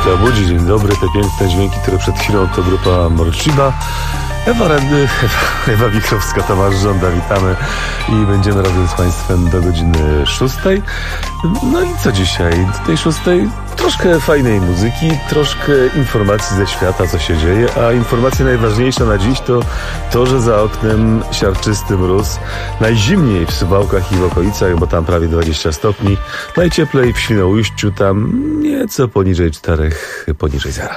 Polska budzi. Dzień dobry, te piękne dźwięki, które przed chwilą to grupa Morciba. Ewa Rendy, Ewa Wichrowska, Tomasz Żąda, witamy i będziemy razem z Państwem do godziny 6. No i co dzisiaj? Do tej 6 troszkę fajnej muzyki, troszkę informacji ze świata, co się dzieje, a informacja najważniejsza na dziś to, że za oknem siarczysty mróz, najzimniej w Suwałkach i w okolicach, bo tam prawie 20 stopni, najcieplej w Świnoujściu, tam nieco poniżej 4, poniżej 0.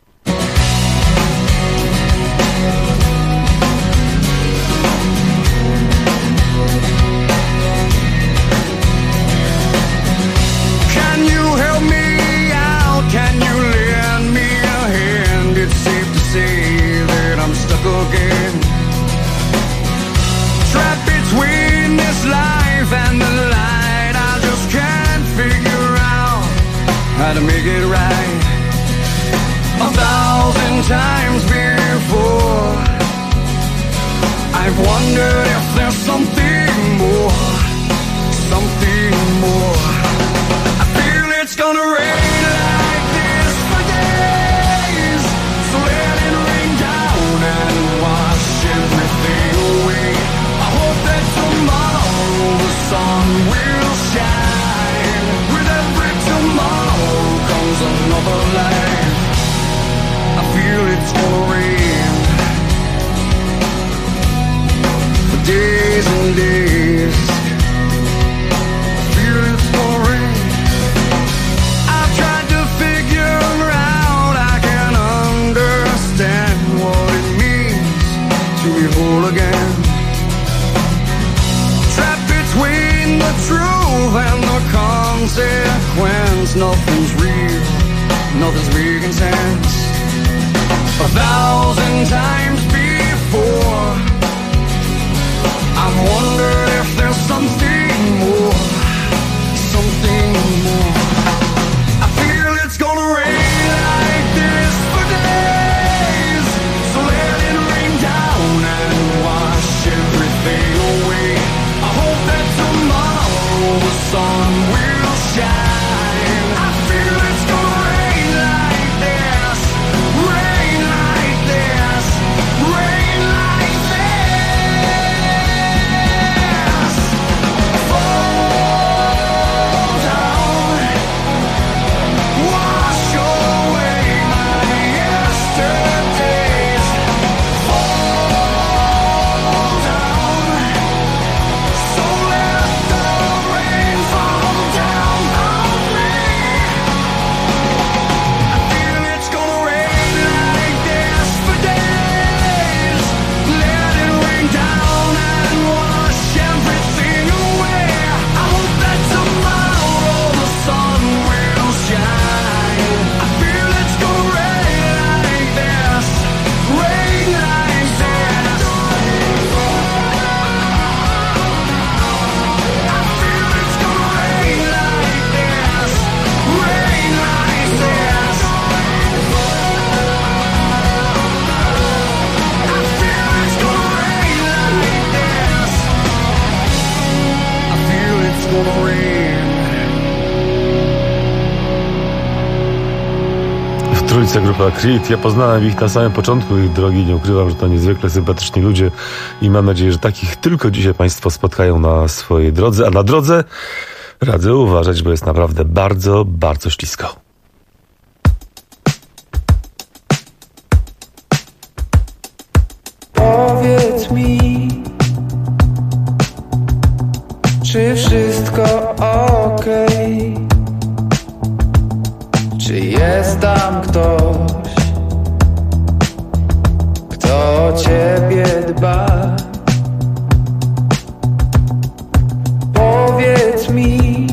How to make it right 1,000 times before. I've wondered if there's something more, something more. I feel it's gonna rain like this for days, so let it rain down and wash everything away. I hope that tomorrow the sun will shine. With every tomorrow comes another life. I feel it's gonna rain for days and days. I feel it's gonna rain. I've tried to figure out, I can understand what it means to be whole again. Trapped between the truth and the consequence. Nothing's real, nothing's making sense. 1,000 times before, I've wondered if there's something more, something more. I feel it's gonna rain like this for days, so let it rain down and wash everything away. I hope that tomorrow the sun will shine. I feel it's gonna rain like this, rain like this, rain like this. Fall down, wash away my yesterdays. Fall down, so let the rain fall down on me. I feel it's gonna rain like this for days. Let it rain down and wash everything away. I hope that tomorrow the sun will shine. I feel it's gonna rain like this, rain like this. I feel it's gonna rain like this, rain like this. I feel it's gonna rain like this. I feel it's gonna rain. W trójce grupa Creed. Ja poznałem ich na samym początku ich drogi, nie ukrywam, że to niezwykle sympatyczni ludzie i mam nadzieję, że takich tylko dzisiaj Państwo spotkają na swojej drodze, a na drodze radzę uważać, bo jest naprawdę bardzo, bardzo ślisko. Powiedz mi, czy wszystko okej? Czy jest tam ktoś, kto o ciebie dba? Powiedz mi,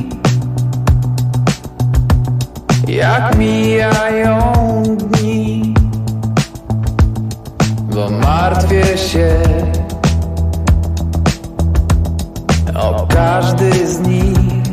jak mijają dni, bo martwię się o każdy z nich.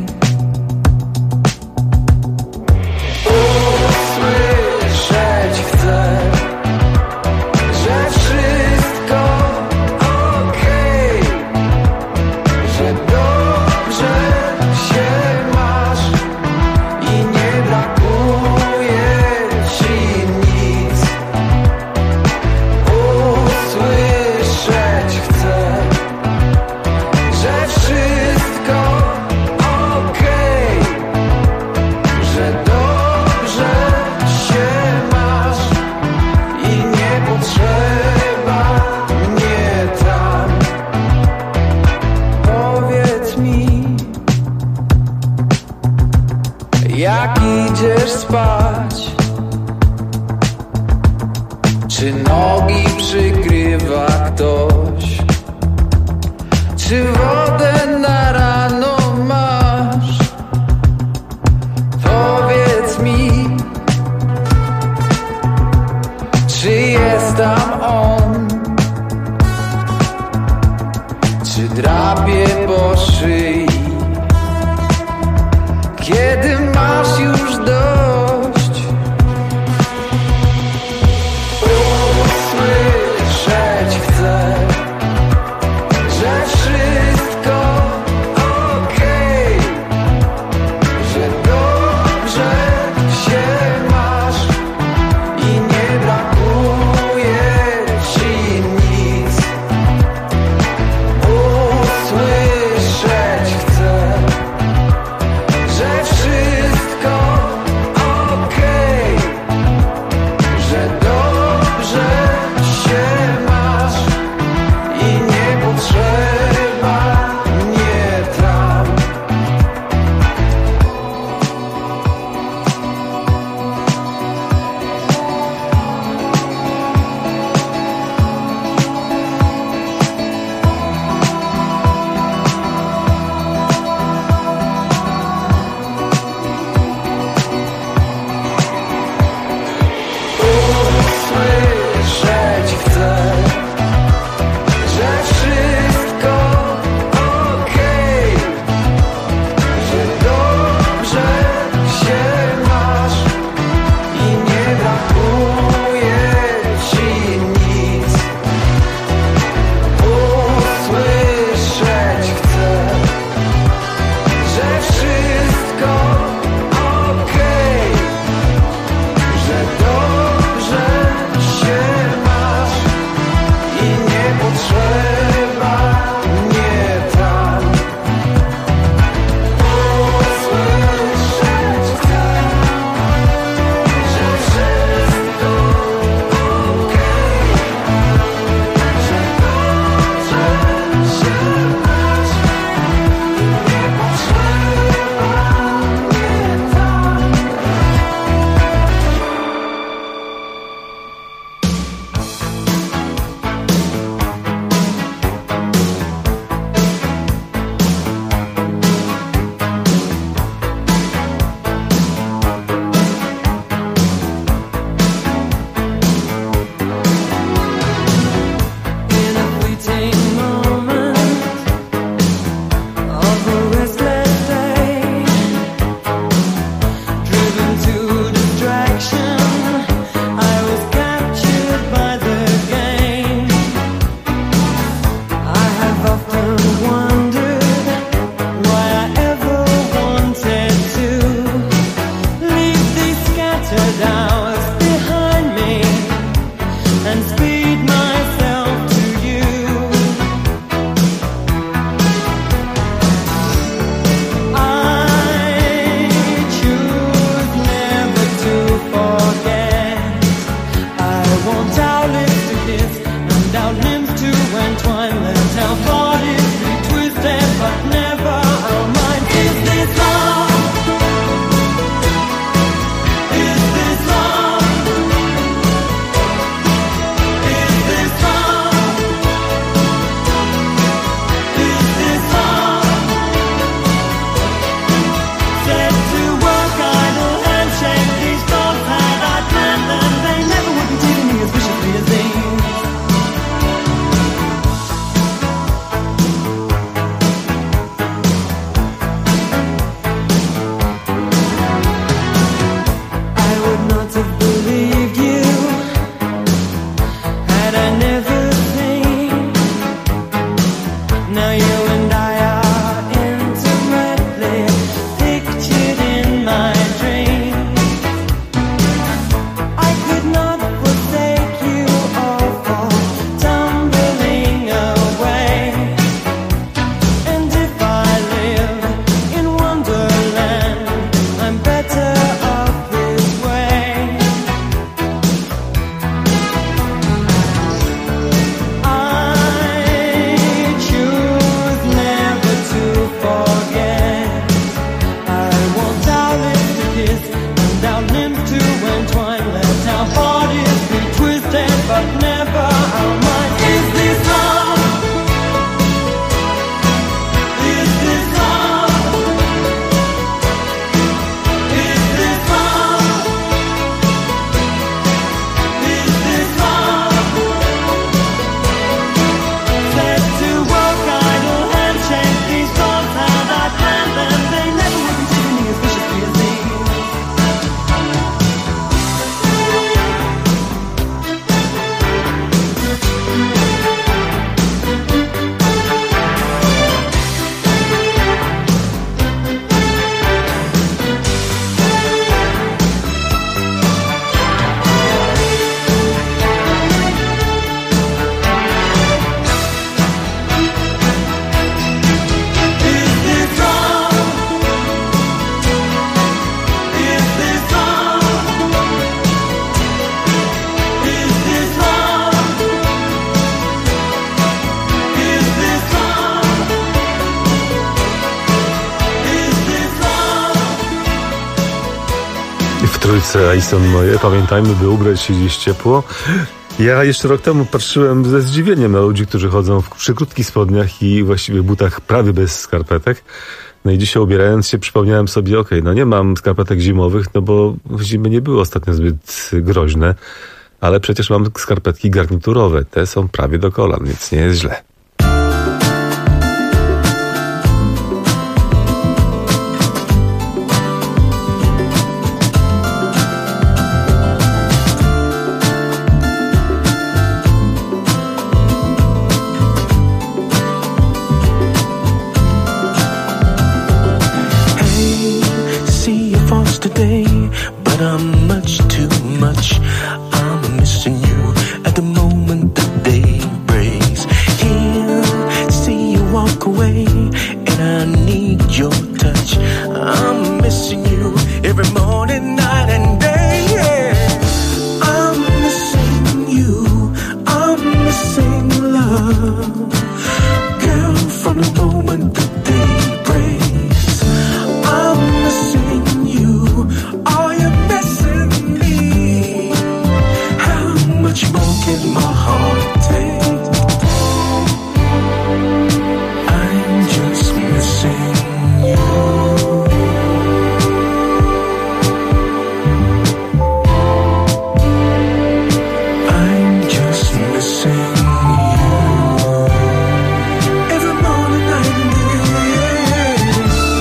Usłyszeć chcę, że wszystko okej, że dobrze się masz i nie brakuje idziesz spać? Czy nogi przykrywa ktoś? Czy wodę na rano masz? Powiedz mi, czy jest tam on? Czy drapie po szyi? Kiedy masz już dość? Usłyszeć chcę, że wszystko down intertwined. Let our bodies be twisted, but never our minds. Is this love? Is this love? Is this love? Is this love? Set to work, idle handshake, these thoughts and I planned them. They never would be taken me as viciously as these. Trójce Alison moje, pamiętajmy, by ubrać się dziś ciepło. Ja jeszcze rok temu patrzyłem ze zdziwieniem na ludzi, którzy chodzą przy krótkich spodniach i właściwie butach prawie bez skarpetek. No i dzisiaj ubierając się przypomniałem sobie, no nie mam skarpetek zimowych, no bo zimy nie były ostatnio zbyt groźne, ale przecież mam skarpetki garniturowe. Te są prawie do kolan, więc nie jest źle. Today, but I'm much too much. I'm missing you at the moment the day breaks. Here, see you walk away, and I need your touch. I'm missing you every morning, night and day. Yeah. I'm missing you. I'm missing love, girl. From the moment the day breaks, I'm missing. Are you missing me? How much more can my heart take? I'm just missing you. I'm just missing you. Every morning, night and day.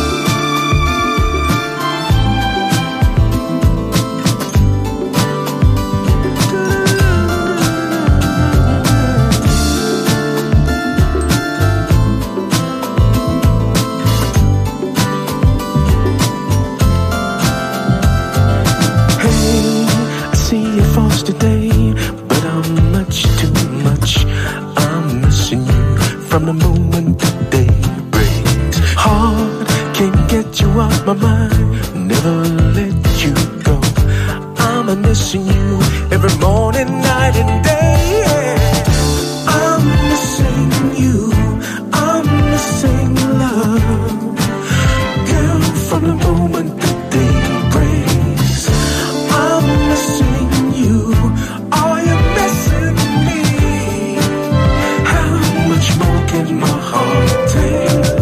Today, but I'm much too much. I'm missing you from the moment the day breaks. Heart can't get you off my mind, never let you go. I'm missing you every morning, night and day. I'm missing you. I'm missing love, girl. From the moment the day breaks, I'm missing. Are you missing me? How much more can my heart take?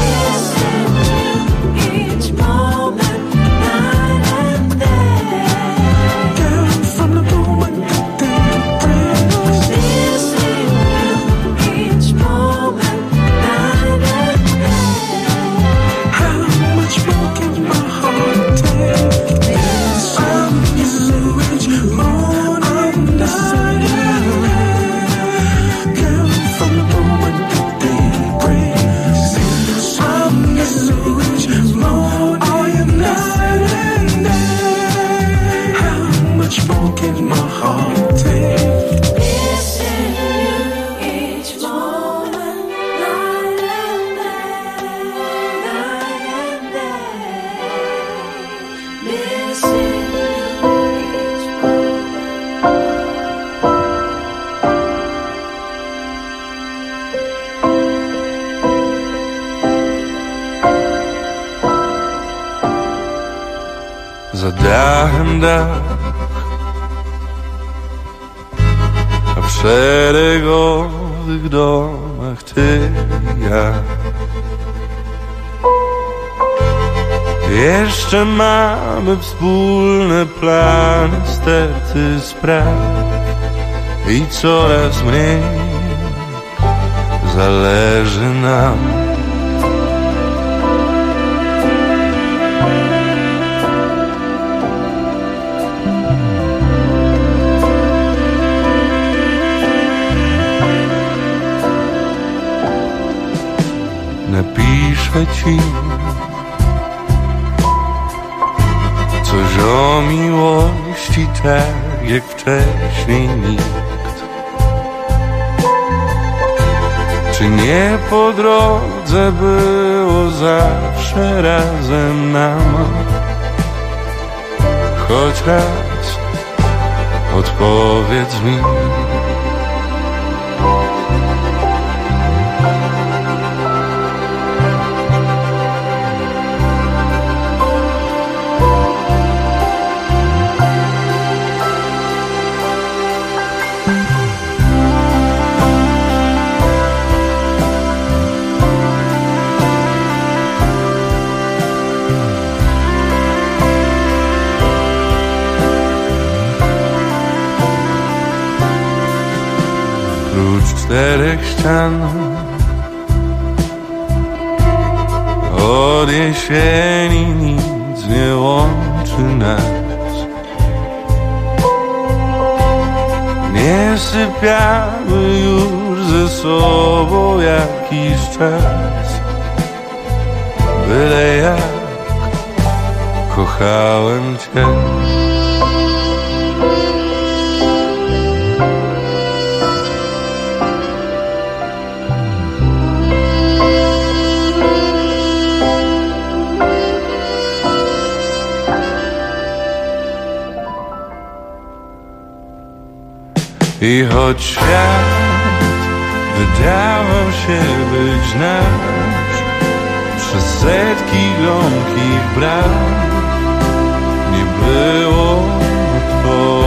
Each moment, night and day. Girl, from the moment that day breaks, missing you. Each moment, night and day. How much more can my heart take? I'm missing you. Za dachem jeden dach, a w szeregowych domach ty i ja. Jeszcze mamy wspólne plany, sterty spraw i coraz mniej zależy nam. Napiszę ci coś o miłości, tak jak wcześniej nikt. Czy nie po drodze było zawsze razem nam? Choć raz odpowiedz mi. Czterech ścian od jesieni nic nie łączy nas. Nie sypiamy już ze sobą jakiś czas. Byle jak kochałem cię. I choć świat wydawał się być nasz, przez setki gromkich bram nie było to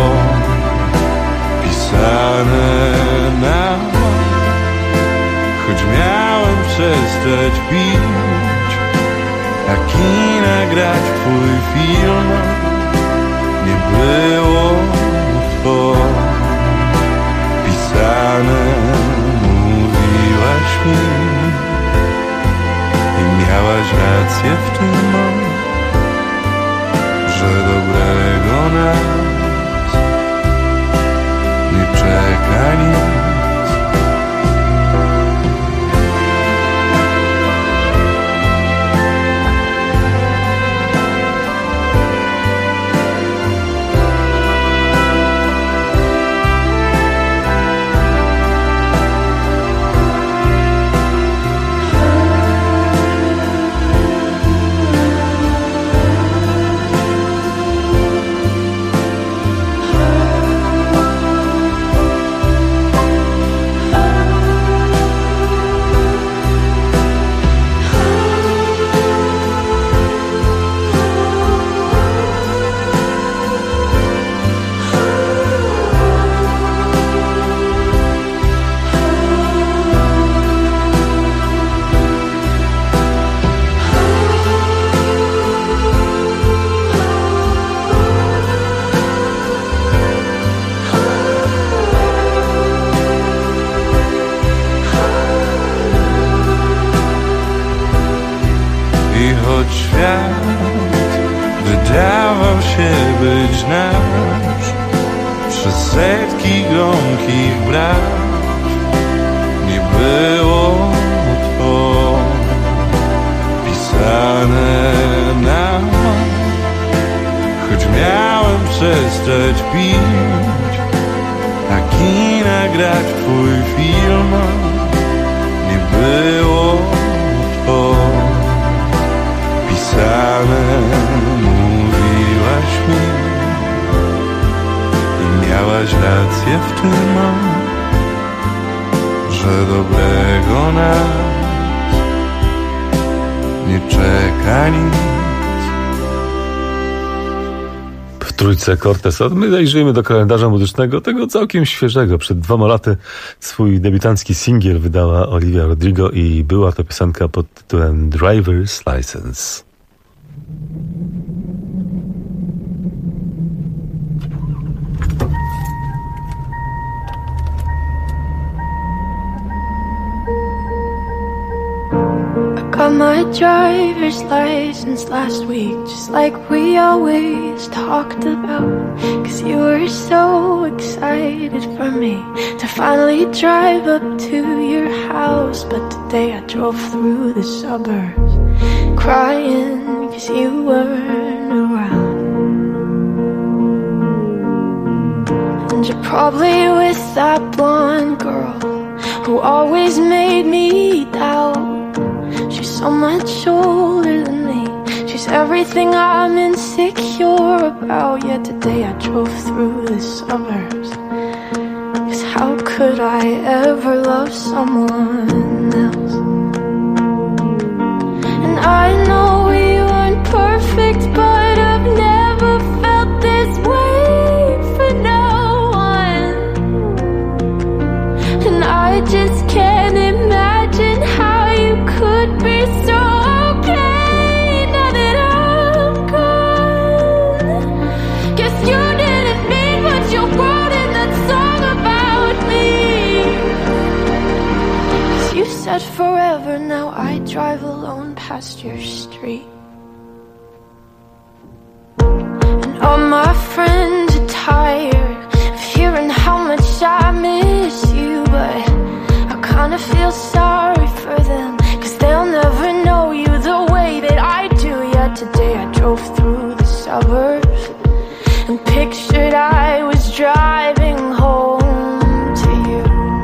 pisane nam. Choć miałem przestać pić, a kina grać w twój film, nie było to pisane. Mówiłaś mi i miałaś rację w tym, że dobrego nas nie czeka nic. Wydawał się być nasz, przez setki gromkich braw nie było to pisane nam. Choć miałem przestać pić, a kina grać w twój film, nie było to pisane. Mówiłaś mi i miałaś rację w tym, że dobrego nas nie czeka nic. W trójce Cortez. A my zajrzyjmy do kalendarza muzycznego, tego całkiem świeżego. Przed 2 laty swój debiutancki singiel wydała Olivia Rodrigo i była to piosenka pod tytułem Driver's License. Got my driver's license last week, just like we always talked about. 'Cause you were so excited for me to finally drive up to your house. But today I drove through the suburbs, crying 'cause you weren't around. And you're probably with that blonde girl who always made me doubt. She's so much older than me. She's everything I'm insecure about. Yet today I drove through the suburbs. 'Cause how could I ever love someone else? And I know we weren't perfect, but I've never felt this way for no one. And I just can't imagine how you could be so okay now that I'm gone. Guess you didn't mean what you wrote in that song about me. 'Cause you said forever, now I drive alone past your street. And all my friends are tired of hearing how much I miss you, but I kinda feel sorry for them, 'cause they'll never know you the way that I do. Yet today I drove through the suburbs and pictured I was driving home to you.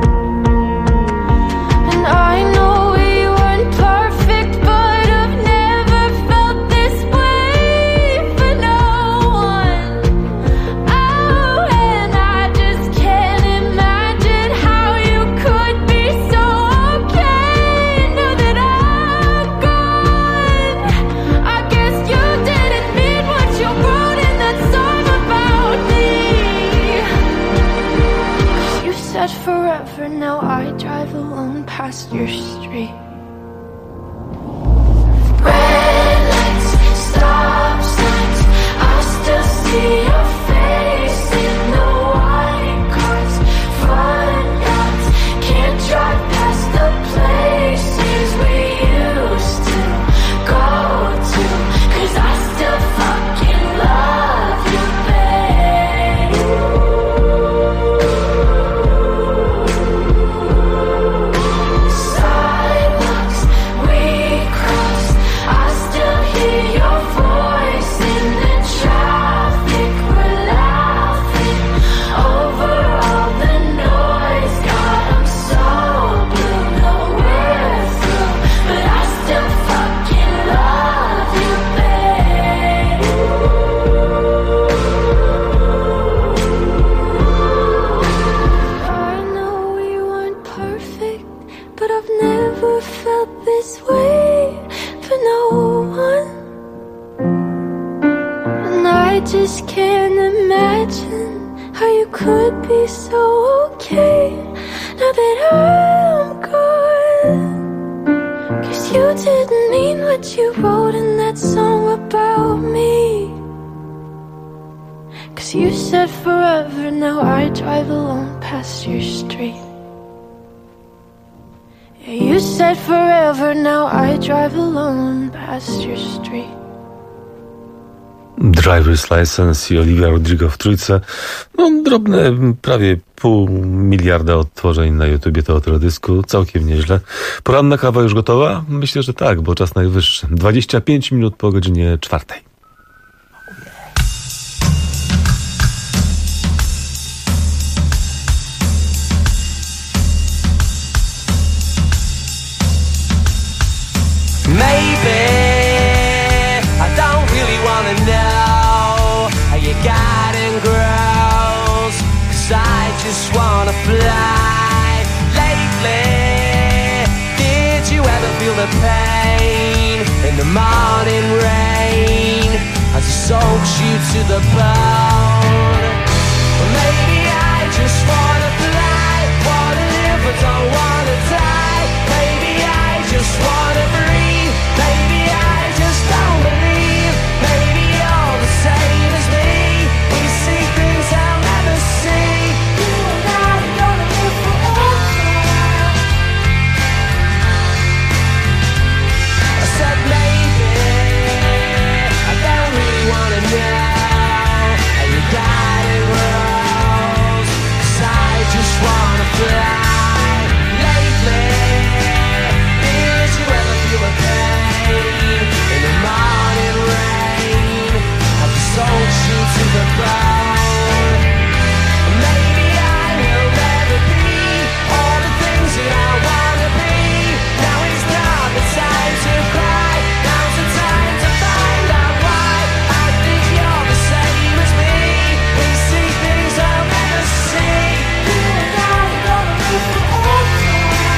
And I know we weren't perfect, but I've never felt this way for no one. Oh, and I just can't imagine how you could be so okay now that I'm gone. I guess you didn't mean what you wrote in that song about me. 'Cause you said forever, now I drive alone past your street. Red lights, stop signs, I still see your face in the white cars, front yards. Can't drive past the places we used to go to, 'cause I still fucking love you, babe. Sidewalks we crossed, I still hear your voice in the traffic. We're laughing over all the noise. God, I'm so blue, no we're through, but I still fucking love you, babe. I know we weren't perfect, but I've never felt this way for no one. And I just can't imagine how you could be so okay now that I'm gone. 'Cause you didn't mean what you wrote in that song about me. 'Cause you said forever, now I drive alone past your street. Yeah, you said forever, now I drive alone past your street. Driver's License i Olivia Rodrigo w trójce. No, drobne, prawie 0,5 miliarda odtworzeń na YouTubie tego teledysku. Całkiem nieźle. Poranna kawa już gotowa? Myślę, że tak, bo czas najwyższy. 25 minut po godzinie 4. Maybe I don't really wanna know how you got in grows, 'cause I just wanna fly. Lately, did you ever feel the pain in the morning rain as the soaks you to the bone. Maybe I just wanna fly, wanna live but don't wanna die. Maybe I just wanna breathe, maybe I just don't believe. Maybe you're the same as me, we see things I'll never see. You and I are gonna live forever. I said maybe I don't really wanna know how you got it rose, 'cause I just wanna fly. Lately, did you ever feel the pain in the morning rain? Have you sold you to the bone? Maybe I will never be all the things that I wanna be. Now is not the time to cry, now's the time to find out why. I think you're the same as me, we see things I'll never see. You and I are gonna live forever.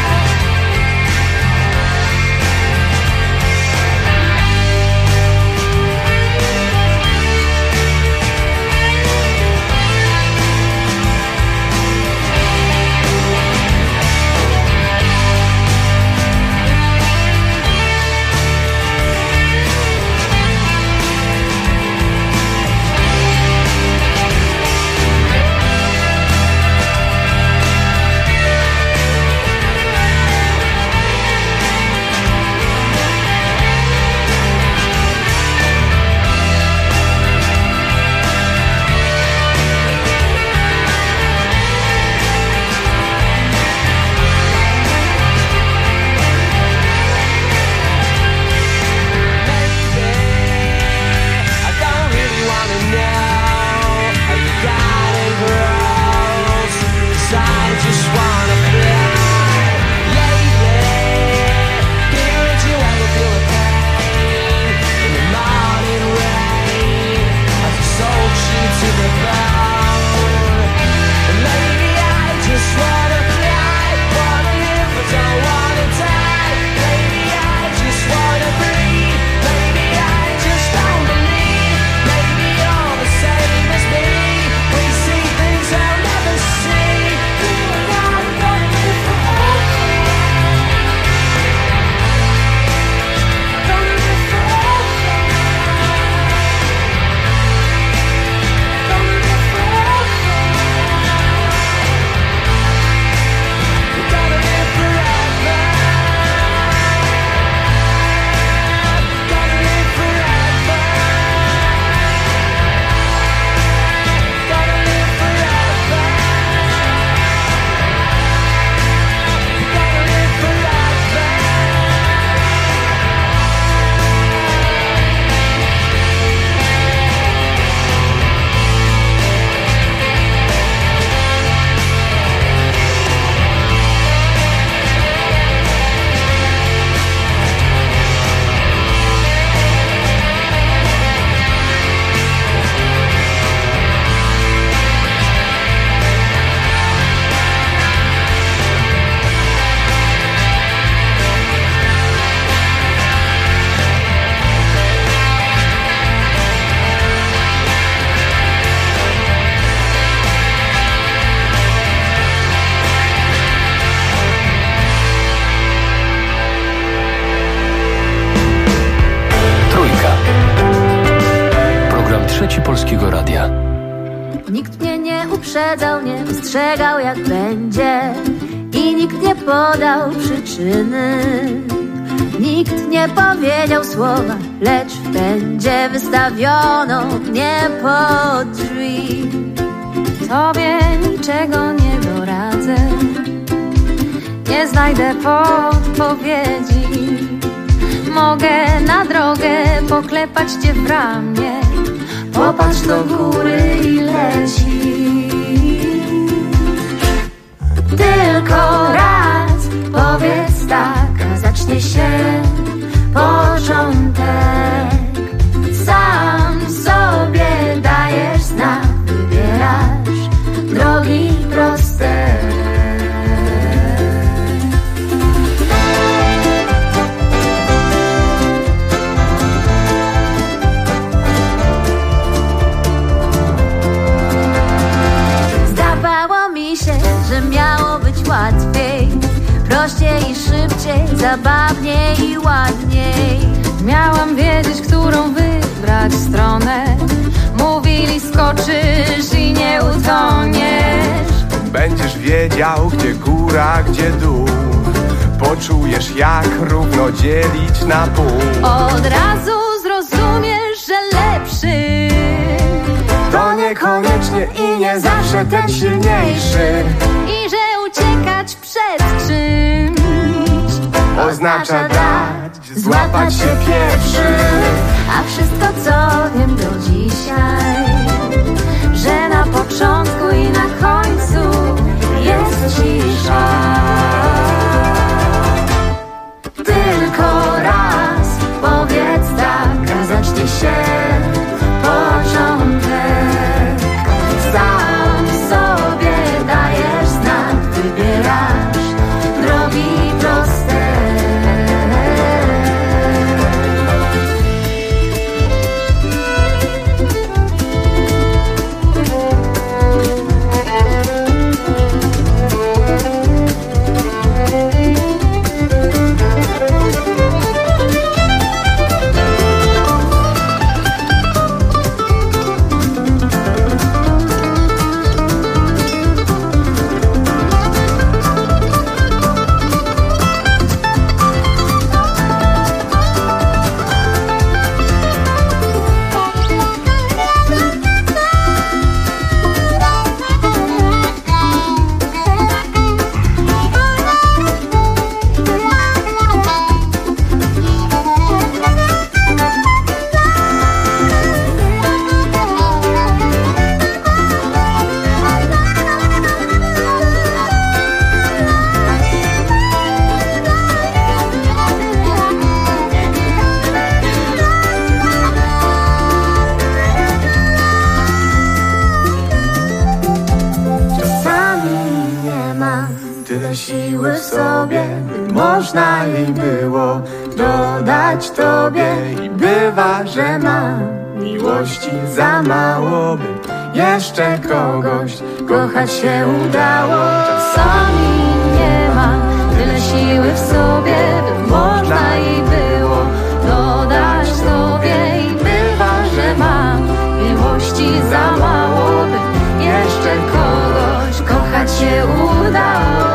I don't really wanna know how you got it grows, 'cause I just wanna fly. Lately, did you ever feel the pain in the morning rain? Have you sold you to the bone? Maybe I just wanna fly, wanna live but don't wanna die. Maybe I just wanna breathe, maybe I just don't believe. Maybe you're the same as me, we see things I'll never see. You and I are gonna live forever. Gonna live forever. Gonna live forever. Gotta live forever. Gotta live forever. Gotta live forever. Gotta live forever. Trójka. Program Trzeci Polskiego Radia. Nikt mnie nie uprzedzał, nie ostrzegał jak będzie i nikt nie podał przyczyny. Nikt nie powiedział słowa, lecz w pędzie wystawiono mnie pod drzwi. Tobie niczego nie doradzę, nie znajdę podpowiedzi. Mogę na drogę poklepać cię w ramię, popatrz do góry i leci. Tylko raz powiedz tak, a zacznie się początek. Sam sobie dajesz znak, wybierasz drogi proste. się zabawniej i ładniej. Miałam wiedzieć, którą wybrać stronę. Mówili, skoczysz i nie utoniesz. Będziesz wiedział, gdzie góra, gdzie dół. Poczujesz, jak równo dzielić na pół. Od razu zrozumiesz, że lepszy to niekoniecznie i nie zawsze ten silniejszy. I że uciekać przed czymś oznacza dać, złapać się pierwszy. A wszystko, co wiem do dzisiaj, że na początku i na końcu jest cisza. Tylko raz powiedz tak, a zacznie się początek. Sam sobie dajesz znak, wybierasz drogi proste. Siły w sobie, by można jej było dodać tobie. I bywa, że mam miłości za mało, by jeszcze kogoś kochać się udało. Czasami nie mam tyle siły w sobie, by można jej było dodać tobie. I bywa, że mam miłości za mało, by jeszcze kogoś kochać się udało.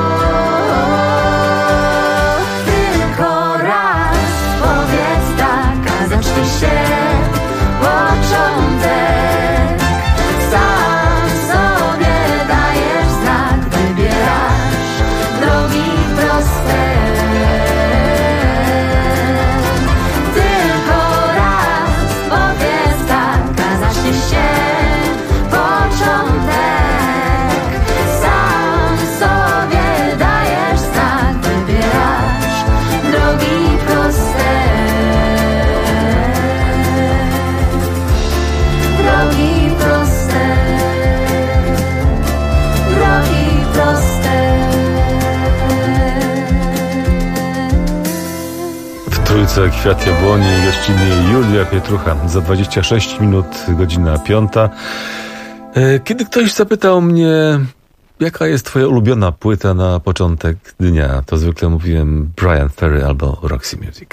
Kwiat Jabłoni, gościnnie Julia Pietrucha. Za 26 minut, godzina 5. Kiedy ktoś zapytał mnie, jaka jest twoja ulubiona płyta na początek dnia, to zwykle mówiłem Bryan Ferry albo Roxy Music.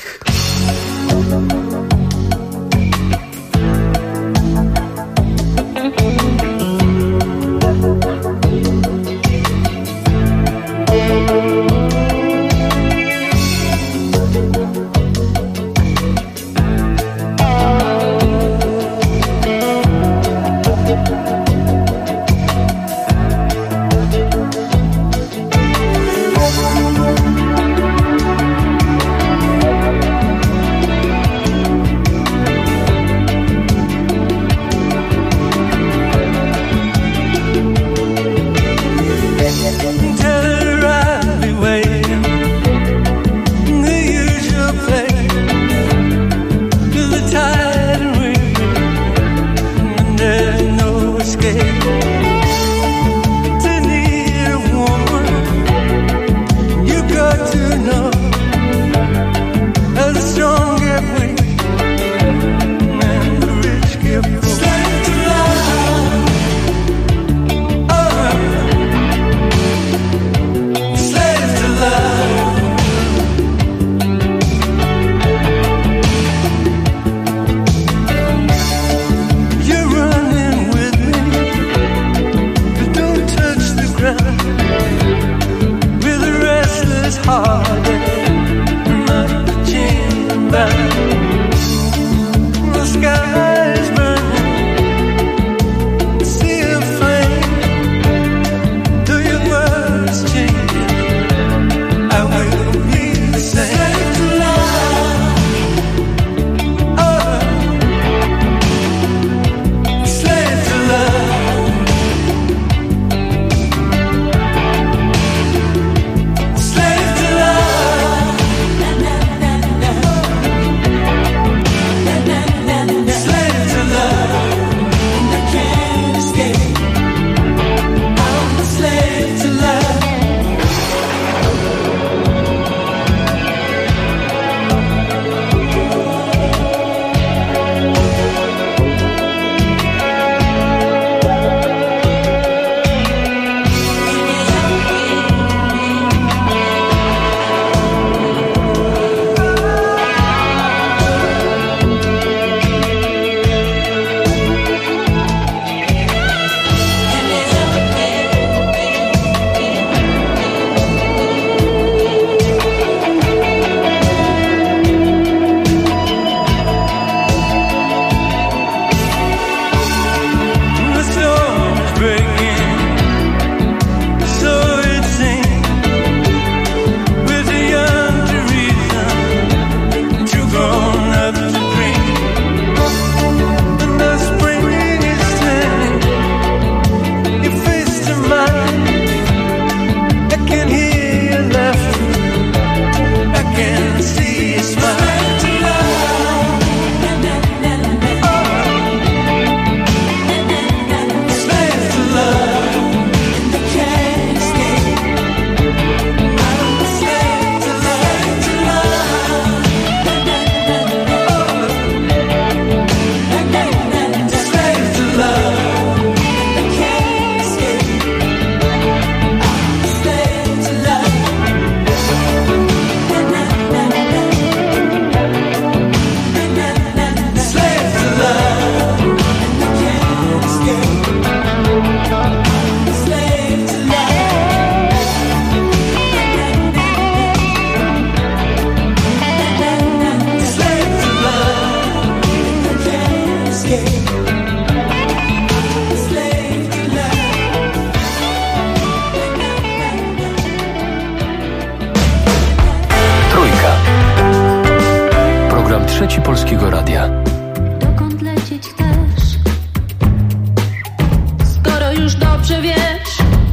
dobrze wiesz,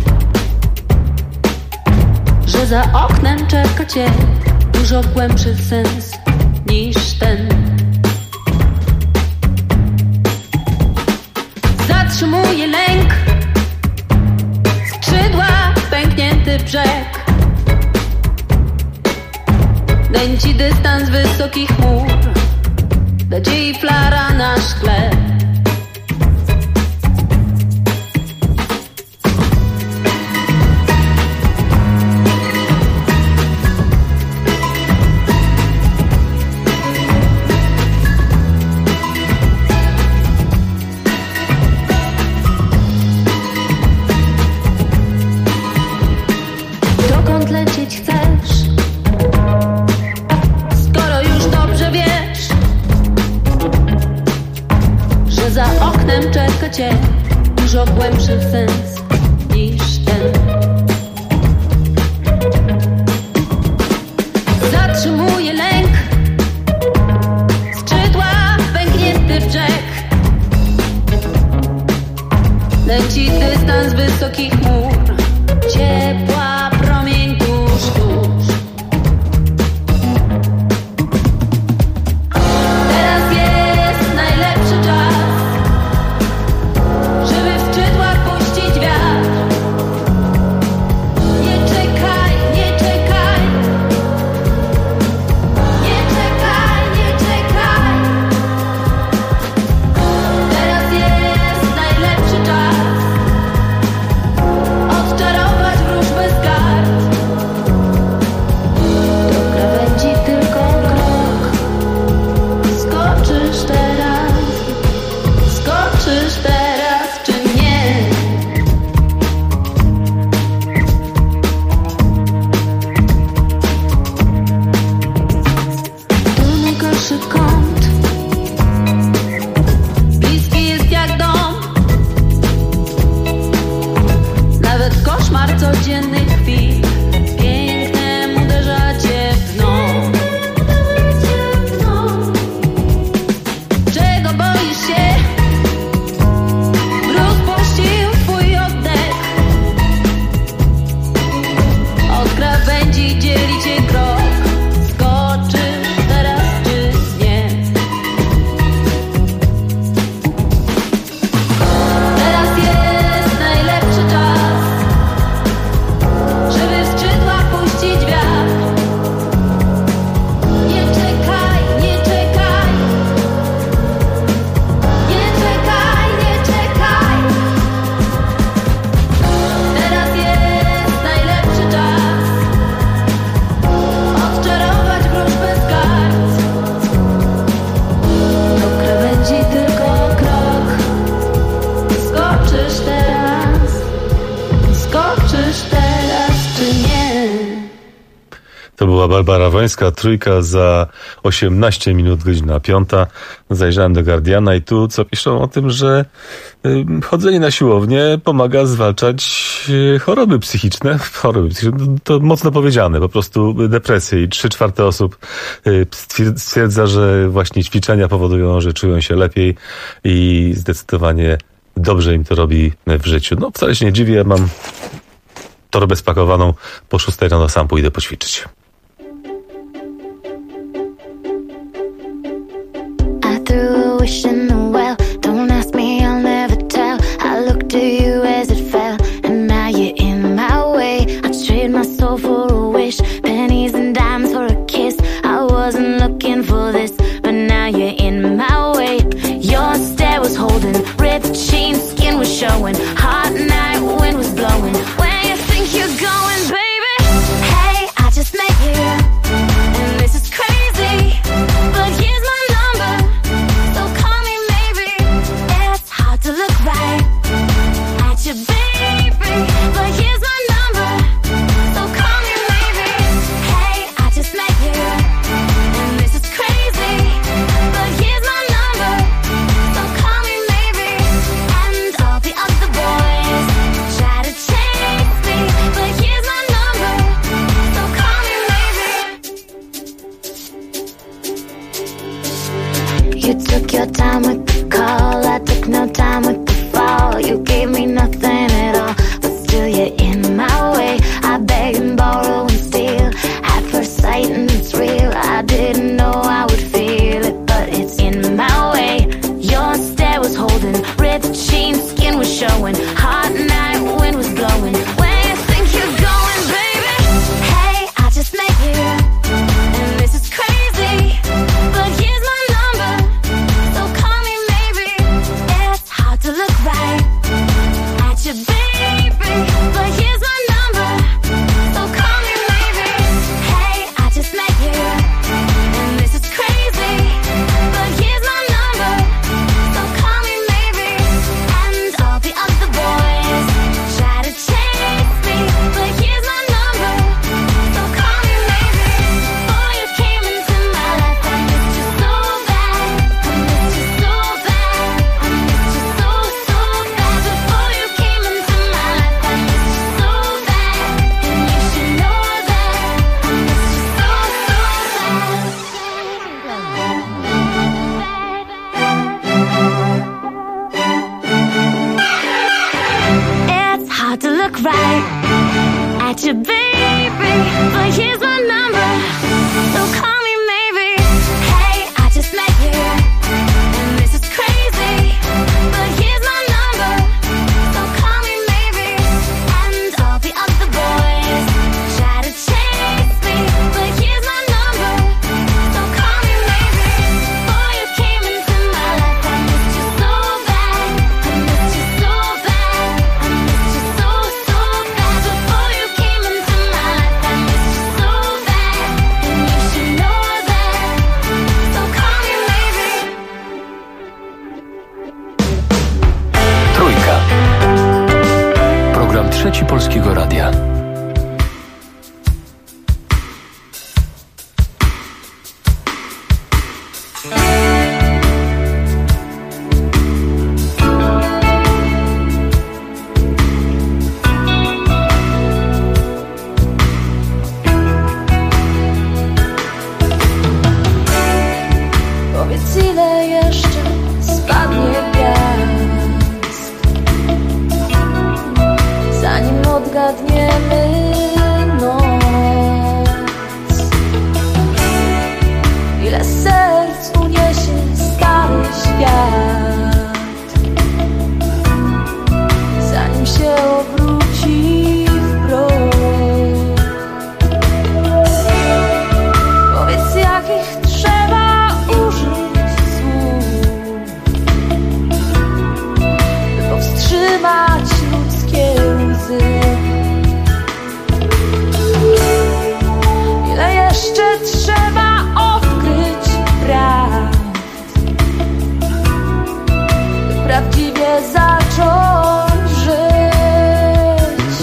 że za oknem czeka cię dużo głębszy sens niż ten. Zatrzymuje lęk, skrzydła, pęknięty brzeg, nęci dystans wysokich chmur, nadziei flara na szkle. Dokąd lecieć chcesz, skoro już dobrze wiesz, że za oknem czeka cię dużo głębszy sens niż ten. Zatrzymuje lęk, skrzydła, pęknięty brzeg, leci dystans wysokich chmur, ciepła promień tuż, tuż. Teraz jest najlepszy czas, żeby w skrzydłach puścić wiatr. Nie czekaj, nie czekaj, nie czekaj, nie czekaj. Teraz jest najlepszy czas, odczarować wróżbę z kart. Do krawędzi tylko krok, skoczysz teraz czy nie? To najgorszy kąt, bliski jest jak dom, nawet koszmar codziennych chwil pięknem uderza cię w nos. Czego boisz się? Mróz puścił twój oddech, od krawędzi dzieli cię krok. Skoczysz teraz czy nie? Teraz jest najlepszy czas, żeby w skrzydłach puścić wiatr. Nie czekaj, nie czekaj, nie czekaj, nie czekaj. Teraz jest najlepszy czas, odczarować wróżbę z kart. Do krawędzi tylko krok, skoczysz teraz czy nie? To była Barbara Wrońska, Trójka za 18 minut, godzina 5. Zajrzałem do Guardiana i tu co piszą o tym, że chodzenie na siłownię pomaga zwalczać choroby psychiczne. To mocno powiedziane, po prostu depresję. I 3/4 osób stwierdza, że właśnie ćwiczenia powodują, że czują się lepiej i zdecydowanie dobrze im to robi w życiu. No wcale się nie dziwię, mam torbę spakowaną, po 6 rano sam pójdę poćwiczyć. I threw a wish in the well. Don't ask me, I'll never tell. I looked to you as it fell, and now you're in my way. I trade my soul for a wish, pennies and dimes for a kiss. I wasn't looking for this, but now you're in my way. Your stare was holding, ripped jeans, skin was showing. Hot night, wind was blowing. Where you think you're going, baby? Hey, I just met you, and this is crazy, but here's my number, so call me maybe. It's hard to look right at you, baby, but here's my number, so call me maybe. Hey, I just met you, and this is crazy, but here's my number, so call me maybe. And all the other boys try to change showing. Hot night, wind was blowing. Where you think you're going, baby? Hey, I just met you, and this is crazy, but here's my number, so call me maybe. It's hard to look right at you, baby, but here's my number, so call me maybe. Hey, I just met you, and this is crazy, but here's my number, so call me maybe. And all the other boys try to chase me, but here's my number, so call me maybe. Before you came into my life, I missed you so bad, I missed you so bad, I missed you so, so bad. Before you came into my life, I missed you so bad, and you should know that I missed you so, so bad. It's hard to look right at you, baby, but here's my number, so call me maybe. Hey, I just met you, and this is crazy, but here's my number, so call me maybe. And all the other boys try to chase me, but here's my number, so call me maybe. Before you came into my life, I missed you so bad, I missed you so bad, I missed you so, so bad. Before you came into my life, I missed you so bad, and you should know that, so call me maybe. Trójka. Program Trzeci Polskiego Radia. Powiedz, ile jeszcze spadnie gwiazd, zanim odgadniemy noc. Ile serc uniesie stary świat, zanim się obróci w proch. Powiedz, jakich trzeba użyć słów, by powstrzymać ludzkie łzy. Ile jeszcze trzeba odkryć prawd, by prawdziwie zacząć żyć.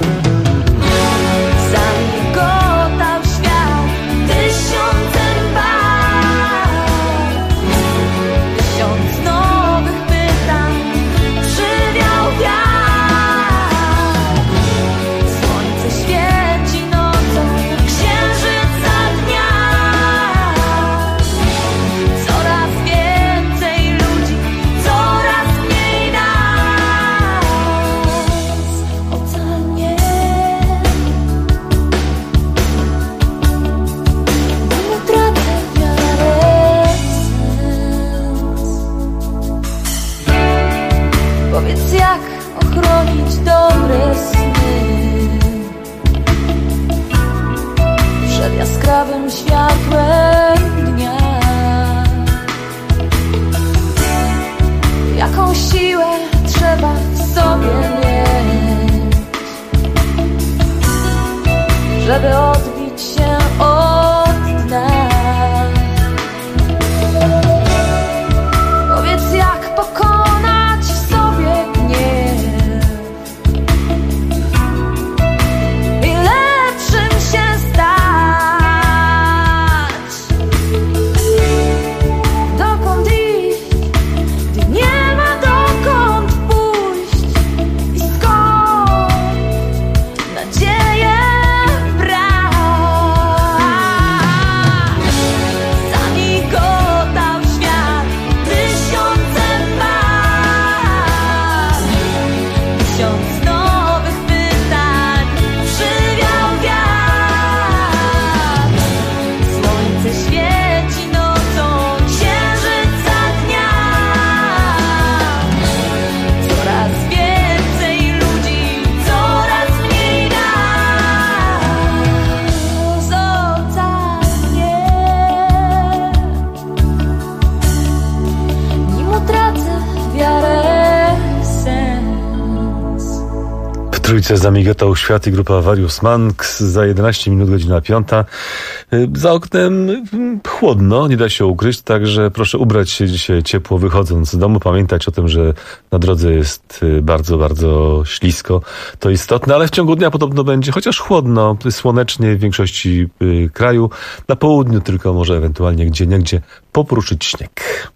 Zanim gotał świat tysiącem barw, tysiąc nowych pytań przywiał wiatr. Słońce świeci nocą, księżyca dnia. Coraz więcej ludzi, coraz mniej nas. Ocal nie tracę wiarę w sens. Powiedz, jak ochronić dobre sny przed jaskrawym światłem dnia. Jaką siłę trzeba w sobie mieć, żeby odbić się od dna. Powiedz, jak pokonać w sobie gniew i lepszym się stać. Dokąd iść, gdy nie ma dokąd pójść, i skąd nadzieję brać. Trójce zamigotał świat i grupa Various Monks. Za 11 minut, godzina 5. Za oknem chłodno, nie da się ukryć, także proszę ubrać się dzisiaj ciepło wychodząc z domu. Pamiętać o tym, że na drodze jest bardzo, bardzo ślisko. To istotne, ale w ciągu dnia podobno będzie chociaż chłodno, słonecznie w większości kraju. Na południu tylko może ewentualnie gdzieniegdzie popruszyć śnieg.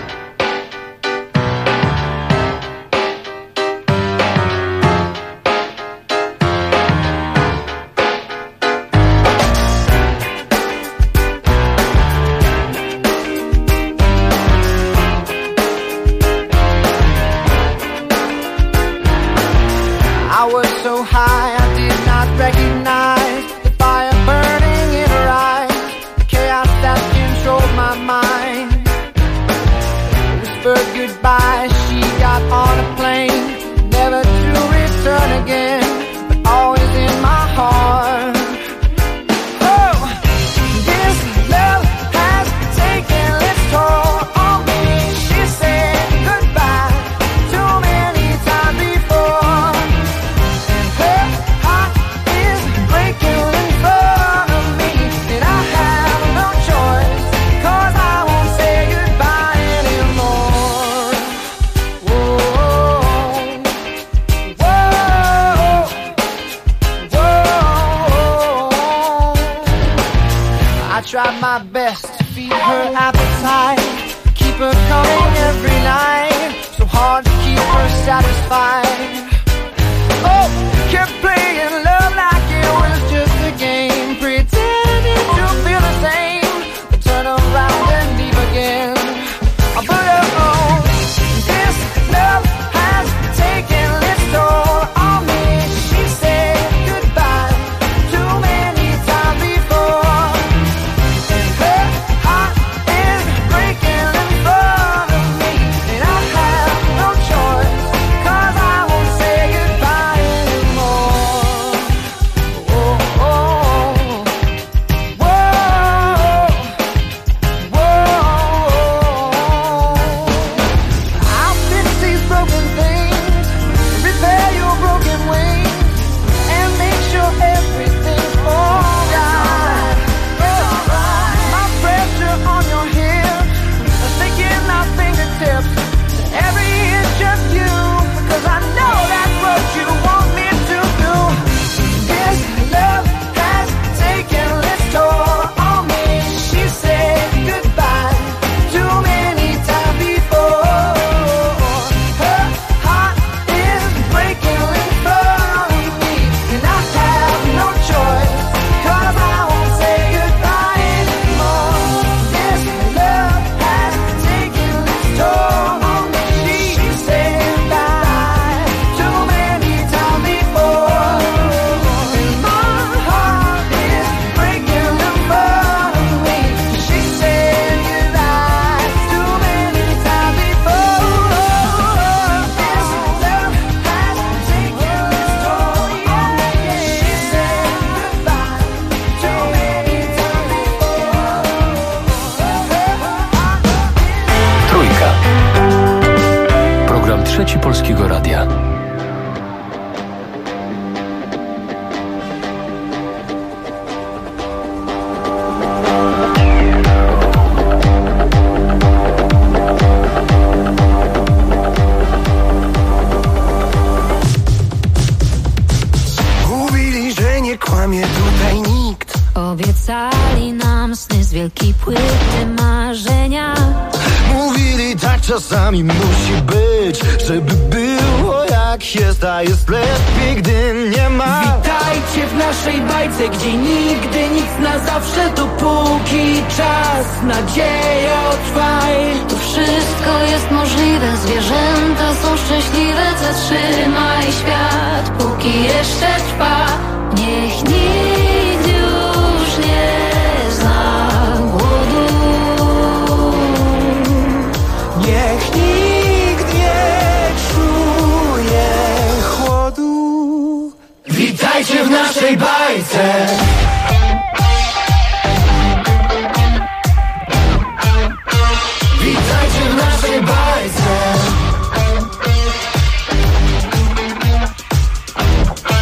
Tried my best to feed her appetite, keep her coming every night, so hard to keep her satisfied. Oh, kept playing love like it was just a game, pretending to feel the same, but turn around and leave again. But oh, this love has taken its toll on me. She said goodbye too many times before. Trzeci Polskiego Radia. Mówili, że nie kłamie tutaj nikt. Obiecali nam sny z wielkiej płyty marzenia. Mówili, tak czasami musi być, żeby było jak jest, a jest lepiej, gdy nie ma. Witajcie w naszej bajce, gdzie nigdy nic na zawsze, dopóki czas, nadzieją trwaj. Tu wszystko jest możliwe, zwierzęta są szczęśliwe. Zatrzymaj świat, póki jeszcze trwa. Niech nikt już nie zna głodu. Niech nikt nie czuje chłodu. Witajcie w naszej bajce. Witajcie w naszej bajce.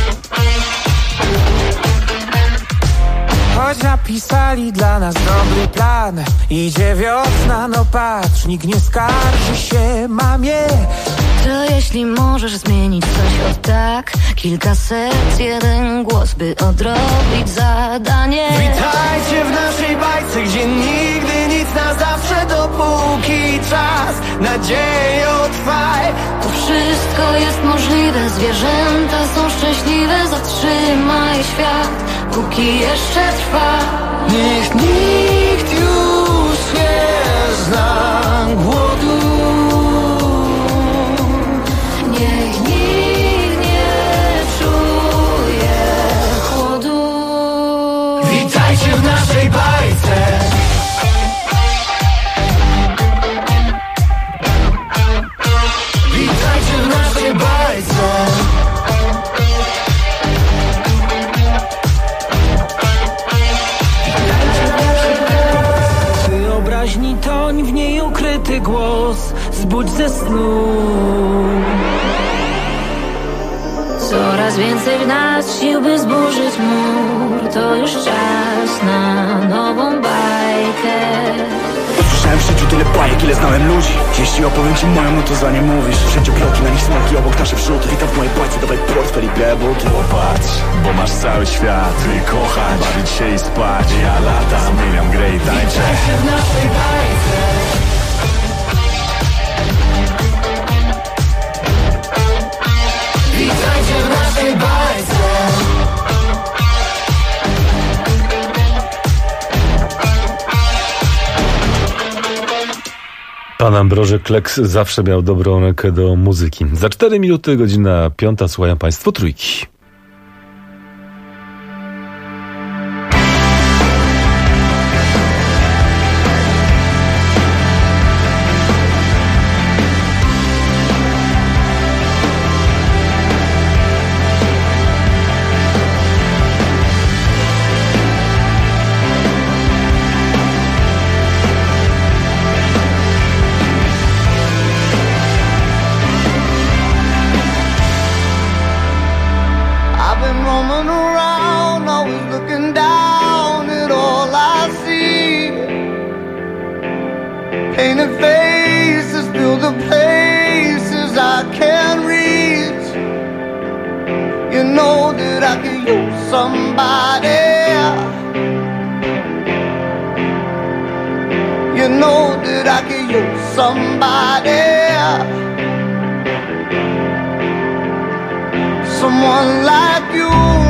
napisali dla nas dobry plan. Idzie wiosna, no patrz, nikt nie skarży się mamie. To jeśli możesz zmienić coś od tak, kilka serc, jeden głos, by odrobić zadanie. Witajcie w naszej bajce, gdzie nigdy nic na zawsze, dopóki czas nadzieją trwaj. To wszystko jest możliwe, zwierzęta są szczęśliwe. Zatrzymaj świat, póki jeszcze trwa. Niech nikt już nie zna głodu. Niech nikt nie czuje chłodu. Witajcie w naszej bajce. Witajcie w naszej bajce. Wyobraźni toń, w niej ukryty głos, zbudź ze snu. Coraz więcej w nas sił, by zburzyć mur. To już czas na nową bajkę. Słyszałem w życiu tyle bajek, ile znałem ludzi. Jeśli opowiem ci moją, no to za nie mówisz. Wszędzie kroki, na nich smoki, obok nasze wrzuty. Witam w mojej bajce, dawaj portfel i białe buty. Popatrz, bo masz cały świat. Wykochać, bawić się i spać. Ja latam, zmieniam grę i tańczę. Witajcie w naszej bajce. Witajcie w naszej bajce. Pan Ambroży Kleks zawsze miał dobrą rękę do muzyki. Za 4 minuty, godzina 5, słuchają Państwo Trójki. Painted faces fill the places I can't reach. You know that I could use somebody. You know that I could use somebody. Someone like you.